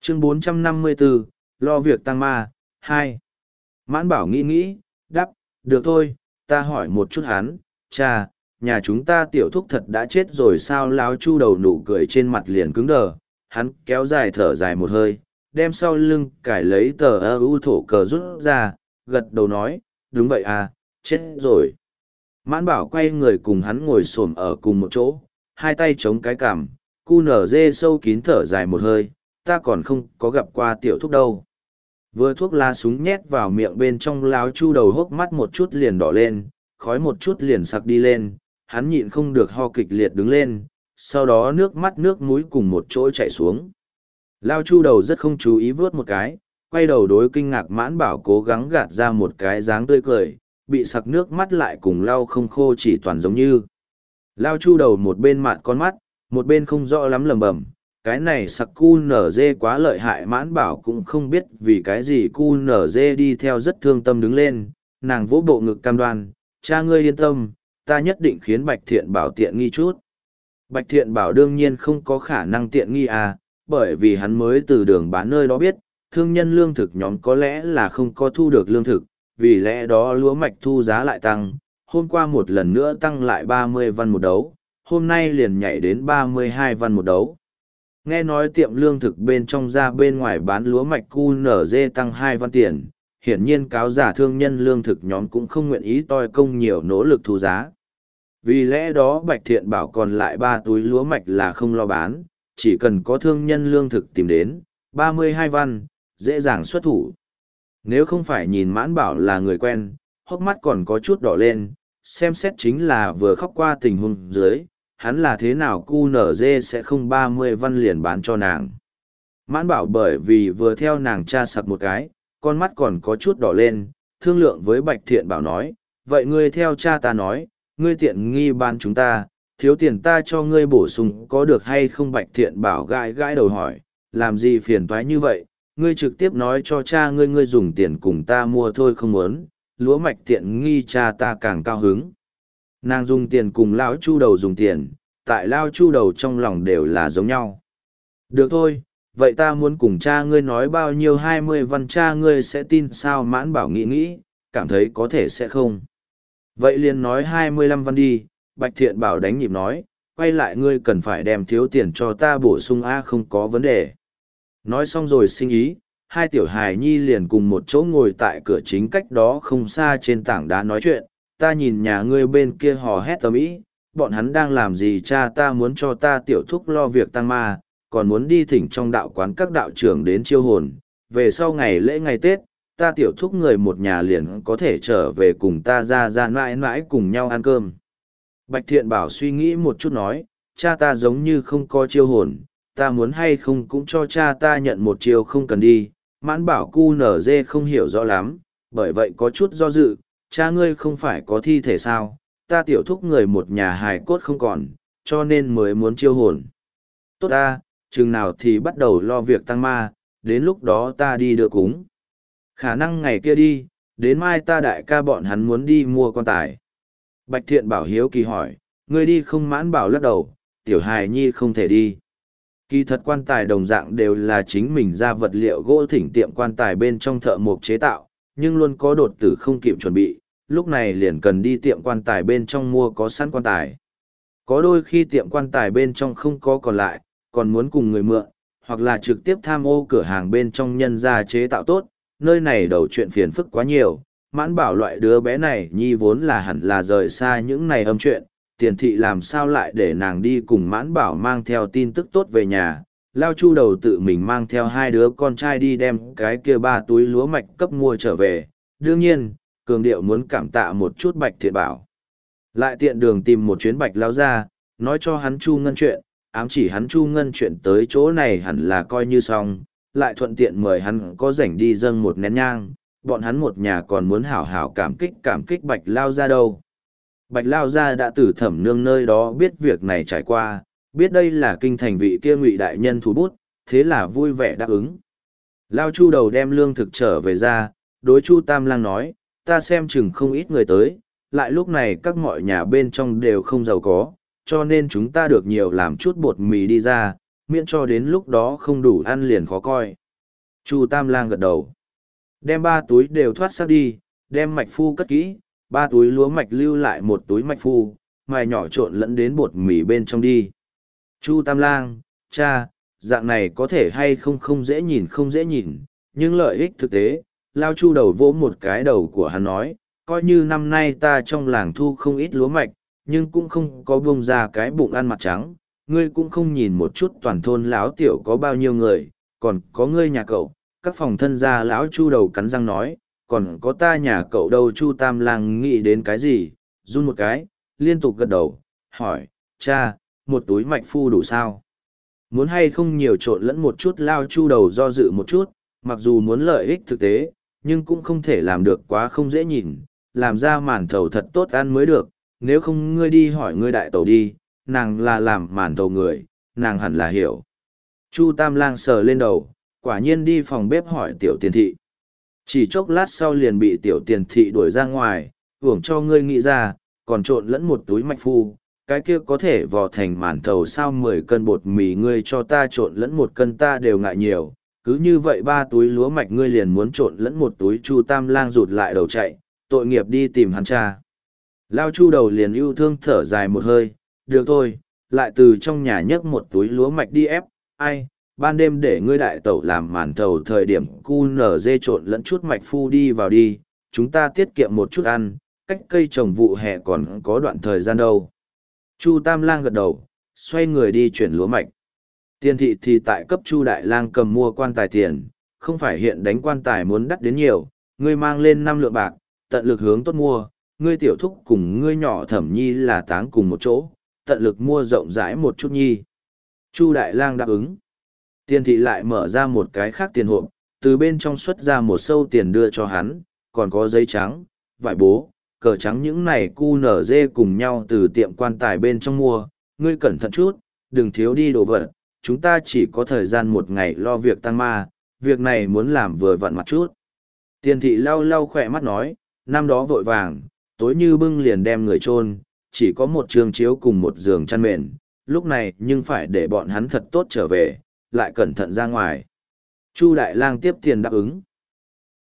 Chương 454, lo việc tăng ma, 2. Mãn Bảo nghĩ, đáp, được thôi, ta hỏi một chút hắn, cha, nhà chúng ta tiểu thúc thật đã chết rồi sao? Lão Chu đầu nụ cười trên mặt liền cứng đờ, hắn kéo dài thở dài một hơi, đem sau lưng cải lấy tờ ưu thổ cờ rút ra, gật đầu nói, đúng vậy à, chết rồi. Mãn Bảo quay người cùng hắn ngồi xổm ở cùng một chỗ, hai tay chống cái cằm, cu nở dê sâu kín thở dài một hơi, ta còn không có gặp qua tiểu thúc đâu. Vừa thuốc lá súng nhét vào miệng bên trong, Lão Chu đầu hốc mắt một chút liền đỏ lên, khói một chút liền sặc đi lên, hắn nhịn không được ho kịch liệt đứng lên, sau đó nước mắt nước mũi cùng một chỗ chảy xuống. Lão Chu đầu rất không chú ý vớt một cái, quay đầu đối kinh ngạc Mãn Bảo cố gắng gạt ra một cái dáng tươi cười, bị sặc nước mắt lại cùng lau không khô chỉ toàn giống như. Lão Chu đầu một bên mạn con mắt, một bên không rõ lắm lẩm bẩm, cái này sặc cu nở dê quá lợi hại. Mãn Bảo cũng không biết vì cái gì cu nở dê đi theo rất thương tâm đứng lên, nàng vỗ bộ ngực cam đoan, cha ngươi yên tâm, ta nhất định khiến Bạch Thiện Bảo tiện nghi chút. Bạch Thiện Bảo đương nhiên không có khả năng tiện nghi à, bởi vì hắn mới từ đường bán nơi đó biết, thương nhân lương thực nhóm có lẽ là không có thu được lương thực, vì lẽ đó lúa mạch thu giá lại tăng, hôm qua một lần nữa tăng lại 30 văn một đấu, hôm nay liền nhảy đến 32 văn một đấu. Nghe nói tiệm lương thực bên trong ra bên ngoài bán lúa mạch QNZ tăng 2 văn tiền, hiển nhiên cáo giả thương nhân lương thực nhóm cũng không nguyện ý toi công nhiều nỗ lực thu giá. Vì lẽ đó Bạch Thiện Bảo còn lại 3 túi lúa mạch là không lo bán, chỉ cần có thương nhân lương thực tìm đến, 32 văn, dễ dàng xuất thủ. Nếu không phải nhìn Mãn Bảo là người quen, hốc mắt còn có chút đỏ lên, xem xét chính là vừa khóc qua tình huống dưới, hắn là thế nào QNZ sẽ không 30 văn liền bán cho nàng. Mãn Bảo bởi vì vừa theo nàng cha sặc một cái, con mắt còn có chút đỏ lên, thương lượng với Bạch Thiện Bảo nói, vậy ngươi theo cha ta nói, ngươi tiện nghi bán chúng ta, thiếu tiền ta cho ngươi bổ sung có được hay không? Bạch Thiện Bảo gãi gãi đầu hỏi, làm gì phiền toái như vậy, ngươi trực tiếp nói cho cha ngươi dùng tiền cùng ta mua thôi, không muốn, lúa mạch tiện nghi cha ta càng cao hứng. Nàng dùng tiền cùng Lão Chu đầu dùng tiền, tại Lão Chu đầu trong lòng đều là giống nhau. Được thôi, vậy ta muốn cùng cha ngươi nói bao nhiêu? 20 văn cha ngươi sẽ tin sao? Mãn Bảo nghĩ, cảm thấy có thể sẽ không. Vậy liền nói 25 văn đi. Bạch Thiện Bảo đánh nhịp nói, quay lại ngươi cần phải đem thiếu tiền cho ta bổ sung a, không có vấn đề. Nói xong rồi sinh ý, hai tiểu hài nhi liền cùng một chỗ ngồi tại cửa chính cách đó không xa trên tảng đá nói chuyện. Ta nhìn nhà ngươi bên kia hò hét ầm ĩ, bọn hắn đang làm gì? Cha ta muốn cho ta tiểu thúc lo việc tăng ma, còn muốn đi thỉnh trong đạo quán các đạo trưởng đến chiêu hồn, về sau ngày lễ ngày Tết, ta tiểu thúc người một nhà liền có thể trở về cùng ta ra mãi mãi cùng nhau ăn cơm. Bạch Thiện Bảo suy nghĩ một chút nói, cha ta giống như không có chiêu hồn, ta muốn hay không cũng cho cha ta nhận một chiêu? Không cần đi. Mãn Bảo QNZ không hiểu rõ lắm, bởi vậy có chút do dự, cha ngươi không phải có thi thể sao, ta tiểu thúc người một nhà hài cốt không còn, cho nên mới muốn chiêu hồn. Tốt ta, chừng nào thì bắt đầu lo việc tăng ma, đến lúc đó ta đi đưa cúng. Khả năng ngày kia đi, đến mai ta đại ca bọn hắn muốn đi mua quan tài. Bạch Thiện Bảo hiếu kỳ hỏi, ngươi đi không? Mãn Bảo lắc đầu, tiểu hài nhi không thể đi. Kỳ thật quan tài đồng dạng đều là chính mình ra vật liệu gỗ thỉnh tiệm quan tài bên trong thợ mộc chế tạo, nhưng luôn có đột tử không kịp chuẩn bị, lúc này liền cần đi tiệm quan tài bên trong mua có sẵn quan tài. Có đôi khi tiệm quan tài bên trong không có còn lại, còn muốn cùng người mượn, hoặc là trực tiếp tham ô cửa hàng bên trong nhân ra chế tạo tốt, nơi này đầu chuyện phiền phức quá nhiều. Mãn Bảo loại đứa bé này nhi vốn là hẳn là rời xa những này âm chuyện, Tiền thị làm sao lại để nàng đi cùng Mãn Bảo mang theo tin tức tốt về nhà. Lao Chu đầu tự mình mang theo 2 đứa con trai đi đem cái kia 3 túi lúa mạch cấp mua trở về. Đương nhiên, cường điệu muốn cảm tạ một chút Bạch Thiện Bảo. Lại tiện đường tìm một chuyến Bạch Lao ra, nói cho hắn Chu Ngân chuyện, ám chỉ hắn Chu Ngân chuyện tới chỗ này hẳn là coi như xong, lại thuận tiện mời hắn có rảnh đi dâng một nén nhang, bọn hắn một nhà còn muốn hảo hảo cảm kích Bạch Lao ra đâu. Bạch Lao gia đã từ Thẩm Nương nơi đó biết việc này trải qua, biết đây là kinh thành vị kia Ngụy đại nhân thủ bút, thế là vui vẻ đáp ứng. Lao Chu đầu đem lương thực trở về ra, đối Chu Tam Lang nói, ta xem chừng không ít người tới, lại lúc này các mọi nhà bên trong đều không giàu có, cho nên chúng ta được nhiều làm chút bột mì đi ra, miễn cho đến lúc đó không đủ ăn liền khó coi. Chu Tam Lang gật đầu. Đem 3 túi đều thoát xác đi, đem mạch phu cất kỹ, 3 túi lúa mạch lưu lại 1 túi mạch phu, mài nhỏ trộn lẫn đến bột mì bên trong đi. Chu Tam Lang, cha, dạng này có thể hay không không dễ nhìn không dễ nhìn, nhưng lợi ích thực tế, Lao Chu đầu vỗ một cái đầu của hắn nói, coi như năm nay ta trong làng thu không ít lúa mạch, nhưng cũng không có bông ra cái bụng ăn mặt trắng, ngươi cũng không nhìn một chút toàn thôn lão tiểu có bao nhiêu người, còn có ngươi nhà cậu, các phòng thân gia lão Chu đầu cắn răng nói, còn có ta nhà cậu đâu. Chu Tam Lang nghĩ đến cái gì, run một cái, liên tục gật đầu, hỏi, cha, 1 túi mạch phu đủ sao? Muốn hay không nhiều trộn lẫn một chút. Lao Chu đầu do dự một chút, mặc dù muốn lợi ích thực tế, nhưng cũng không thể làm được quá không dễ nhìn, làm ra màn thầu thật tốt ăn mới được, nếu không ngươi đi hỏi ngươi đại tẩu đi, nàng là làm màn thầu người, nàng hẳn là hiểu. Chu Tam Lang sờ lên đầu, quả nhiên đi phòng bếp hỏi tiểu tiền thị. Chỉ chốc lát sau liền bị tiểu tiền thị đuổi ra ngoài, hưởng cho ngươi nghĩ ra, còn trộn lẫn 1 túi mạch phu, cái kia có thể vò thành màn thầu sao? 10 cân bột mì ngươi cho ta trộn lẫn 1 cân ta đều ngại nhiều, cứ như vậy 3 túi lúa mạch ngươi liền muốn trộn lẫn 1 túi. Chu Tam Lang rụt lại đầu chạy, tội nghiệp đi tìm hắn cha. Lao Chu đầu liền yêu thương thở dài một hơi, được thôi, lại từ trong nhà nhấc 1 túi lúa mạch đi ép, ai, ban đêm để ngươi đại tẩu làm màn thầu thời điểm cu nở dê trộn lẫn chút mạch phu đi vào đi, chúng ta tiết kiệm một chút ăn, cách cây trồng vụ hè còn có đoạn thời gian đâu. Chu Tam Lang gật đầu, xoay người đi chuyển lúa mạch. Tiền thị thì tại cấp Chu Đại Lang cầm mua quan tài tiền, không phải hiện đánh quan tài muốn đắt đến nhiều, ngươi mang lên 5 lượng bạc, tận lực hướng tốt mua, ngươi tiểu thúc cùng ngươi nhỏ Thẩm Nhi là táng cùng một chỗ, tận lực mua rộng rãi một chút nhi. Chu Đại Lang đáp ứng. Tiền thị lại mở ra một cái khác tiền hộp, từ bên trong xuất ra một sâu tiền đưa cho hắn, còn có giấy trắng, vải bố, cờ trắng, những này cu nở dê cùng nhau từ tiệm quan tài bên trong mua, ngươi cẩn thận chút, đừng thiếu đi đồ vật, chúng ta chỉ có thời gian 1 ngày lo việc tang ma, việc này muốn làm vừa vặn mặt chút. Tiền thị lau lau khỏe mắt nói, năm đó vội vàng, tối như bưng liền đem người chôn, chỉ có một trường chiếu cùng một giường chăn mền, lúc này nhưng phải để bọn hắn thật tốt trở về, lại cẩn thận ra ngoài. Chu Đại Lang tiếp tiền đáp ứng.